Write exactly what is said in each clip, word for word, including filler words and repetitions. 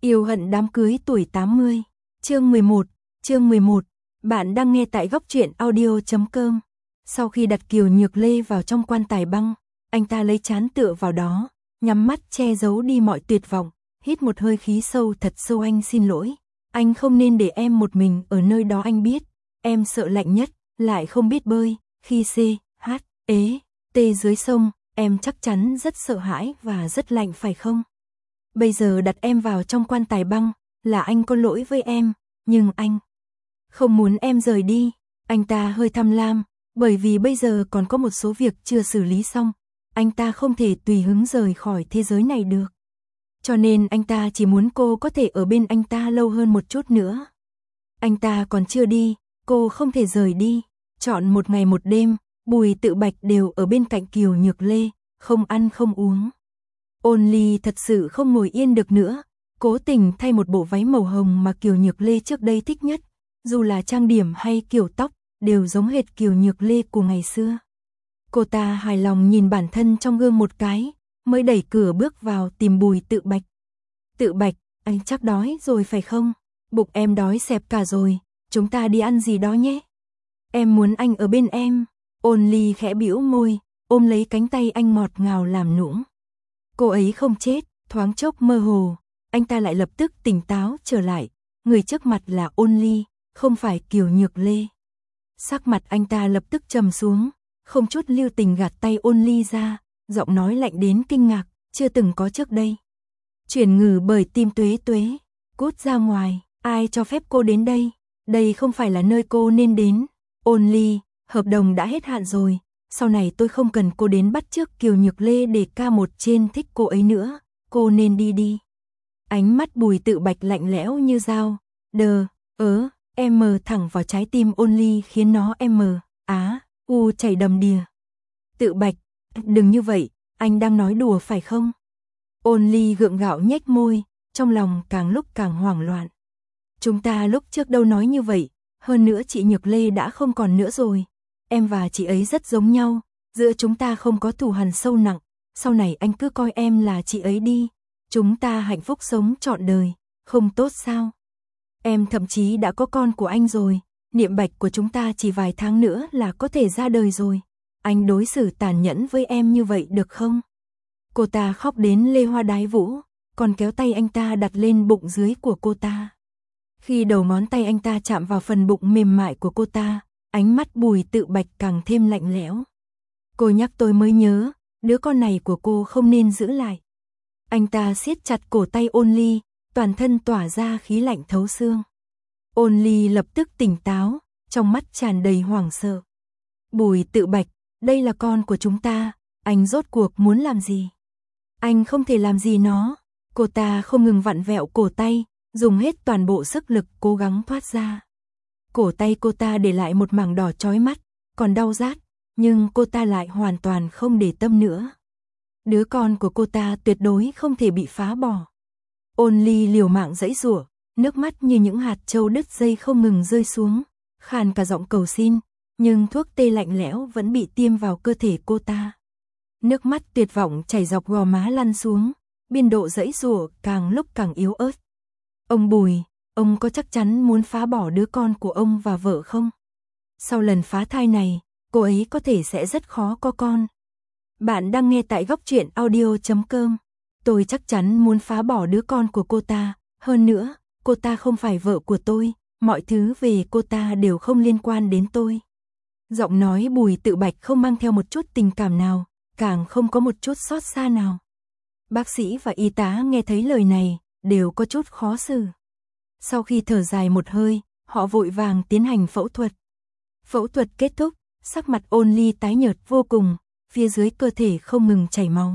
Yêu hận đám cưới tuổi tám mươi, chương mười một, chương mười một, bạn đang nghe tại góc truyện audio chấm com. Sau khi đặt Kiều Nhược Lê vào trong quan tài băng, anh ta lấy trán tựa vào đó, nhắm mắt che giấu đi mọi tuyệt vọng, hít một hơi khí sâu thật sâu. Anh xin lỗi, anh không nên để em một mình ở nơi đó. Anh biết, em sợ lạnh nhất, lại không biết bơi, khi C, H, ế, T dưới sông, em chắc chắn rất sợ hãi và rất lạnh phải không? Bây giờ đặt em vào trong quan tài băng, là anh có lỗi với em, nhưng anh không muốn em rời đi. Anh ta hơi tham lam, bởi vì bây giờ còn có một số việc chưa xử lý xong, anh ta không thể tùy hứng rời khỏi thế giới này được. Cho nên anh ta chỉ muốn cô có thể ở bên anh ta lâu hơn một chút nữa. Anh ta còn chưa đi, cô không thể rời đi. Chọn một ngày một đêm, Bùi Tự Bạch đều ở bên cạnh Kiều Nhược Lê, không ăn không uống. Ôn Ly thật sự không ngồi yên được nữa, cố tình thay một bộ váy màu hồng mà Kiều Nhược Lê trước đây thích nhất, dù là trang điểm hay kiểu tóc, đều giống hệt Kiều Nhược Lê của ngày xưa. Cô ta hài lòng nhìn bản thân trong gương một cái, mới đẩy cửa bước vào tìm Bùi Tự Bạch. Tự Bạch, anh chắc đói rồi phải không? Bụng em đói xẹp cả rồi, chúng ta đi ăn gì đó nhé. Em muốn anh ở bên em. Ôn Ly khẽ bĩu môi, ôm lấy cánh tay anh ngọt ngào làm nũng. Cô ấy không chết, thoáng chốc mơ hồ, anh ta lại lập tức tỉnh táo trở lại, người trước mặt là Ôn Ly, không phải Kiều Nhược Lê. Sắc mặt anh ta lập tức trầm xuống, không chút lưu tình gạt tay Ôn Ly ra, giọng nói lạnh đến kinh ngạc, chưa từng có trước đây. Chuyển ngừ bởi tim Tuế Tuế, cút ra ngoài, ai cho phép cô đến đây? Đây không phải là nơi cô nên đến. Ôn Ly, hợp đồng đã hết hạn rồi, sau này tôi không cần cô đến bắt chước Kiều Nhược Lê để ca một trên thích cô ấy nữa, cô nên đi đi. Ánh mắt Bùi Tự Bạch lạnh lẽo như dao, đờ, ớ, em mờ thẳng vào trái tim Ôn Ly khiến nó em mờ, á, u chảy đầm đìa. Tự Bạch, đừng như vậy, anh đang nói đùa phải không? Ôn Ly gượng gạo nhếch môi, trong lòng càng lúc càng hoảng loạn. Chúng ta lúc trước đâu nói như vậy, hơn nữa chị Nhược Lê đã không còn nữa rồi. Em và chị ấy rất giống nhau, giữa chúng ta không có thù hằn sâu nặng, sau này anh cứ coi em là chị ấy đi, chúng ta hạnh phúc sống trọn đời, không tốt sao? Em thậm chí đã có con của anh rồi, niệm bạch của chúng ta chỉ vài tháng nữa là có thể ra đời rồi. Anh đối xử tàn nhẫn với em như vậy được không? Cô ta khóc đến lê hoa đái vũ, còn kéo tay anh ta đặt lên bụng dưới của cô ta. Khi đầu ngón tay anh ta chạm vào phần bụng mềm mại của cô ta, ánh mắt Bùi Tự Bạch càng thêm lạnh lẽo. Cô nhắc tôi mới nhớ, đứa con này của cô không nên giữ lại. Anh ta siết chặt cổ tay Ôn Ly, toàn thân tỏa ra khí lạnh thấu xương. Ôn Ly lập tức tỉnh táo, trong mắt tràn đầy hoảng sợ. Bùi Tự Bạch, đây là con của chúng ta, anh rốt cuộc muốn làm gì? Anh không thể làm gì nó. Cô ta không ngừng vặn vẹo cổ tay, dùng hết toàn bộ sức lực cố gắng thoát ra. Cổ tay cô ta để lại một mảng đỏ chói mắt, còn đau rát, nhưng cô ta lại hoàn toàn không để tâm nữa. Đứa con của cô ta tuyệt đối không thể bị phá bỏ. Ôn Ly liều mạng giãy giụa, nước mắt như những hạt châu đứt dây không ngừng rơi xuống, khàn cả giọng cầu xin, nhưng thuốc tê lạnh lẽo vẫn bị tiêm vào cơ thể cô ta. Nước mắt tuyệt vọng chảy dọc gò má lăn xuống, biên độ giãy giụa càng lúc càng yếu ớt. Ông Bùi, ông có chắc chắn muốn phá bỏ đứa con của ông và vợ không? Sau lần phá thai này, cô ấy có thể sẽ rất khó có con. Bạn đang nghe tại góc truyện audio chấm com. Tôi chắc chắn muốn phá bỏ đứa con của cô ta, hơn nữa, cô ta không phải vợ của tôi, mọi thứ về cô ta đều không liên quan đến tôi. Giọng nói Bùi Tự Bạch không mang theo một chút tình cảm nào, càng không có một chút xót xa nào. Bác sĩ và y tá nghe thấy lời này, đều có chút khó xử. Sau khi thở dài một hơi, họ vội vàng tiến hành phẫu thuật. Phẫu thuật kết thúc, sắc mặt Ôn Ly tái nhợt vô cùng, phía dưới cơ thể không ngừng chảy máu.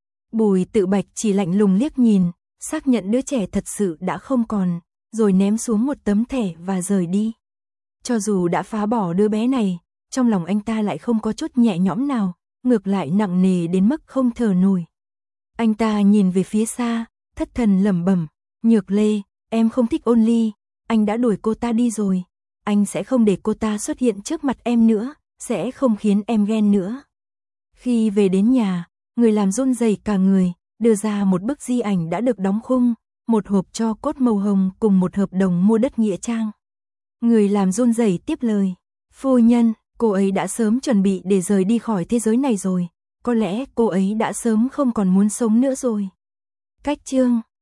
Bùi Tự Bạch chỉ lạnh lùng liếc nhìn, xác nhận đứa trẻ thật sự đã không còn, rồi ném xuống một tấm thẻ và rời đi. Cho dù đã phá bỏ đứa bé này, trong lòng anh ta lại không có chút nhẹ nhõm nào, ngược lại nặng nề đến mức không thở nổi. Anh ta nhìn về phía xa, thất thần lẩm bẩm, Nhược Lê, em không thích Ôn Ly, anh đã đuổi cô ta đi rồi, anh sẽ không để cô ta xuất hiện trước mặt em nữa, sẽ không khiến em ghen nữa. Khi về đến nhà, người làm run rẩy cả người, đưa ra một bức di ảnh đã được đóng khung, một hộp tro cốt màu hồng cùng một hợp đồng mua đất nghĩa trang. Người làm run rẩy tiếp lời, phu nhân, cô ấy đã sớm chuẩn bị để rời đi khỏi thế giới này rồi, có lẽ cô ấy đã sớm không còn muốn sống nữa rồi. Cách chương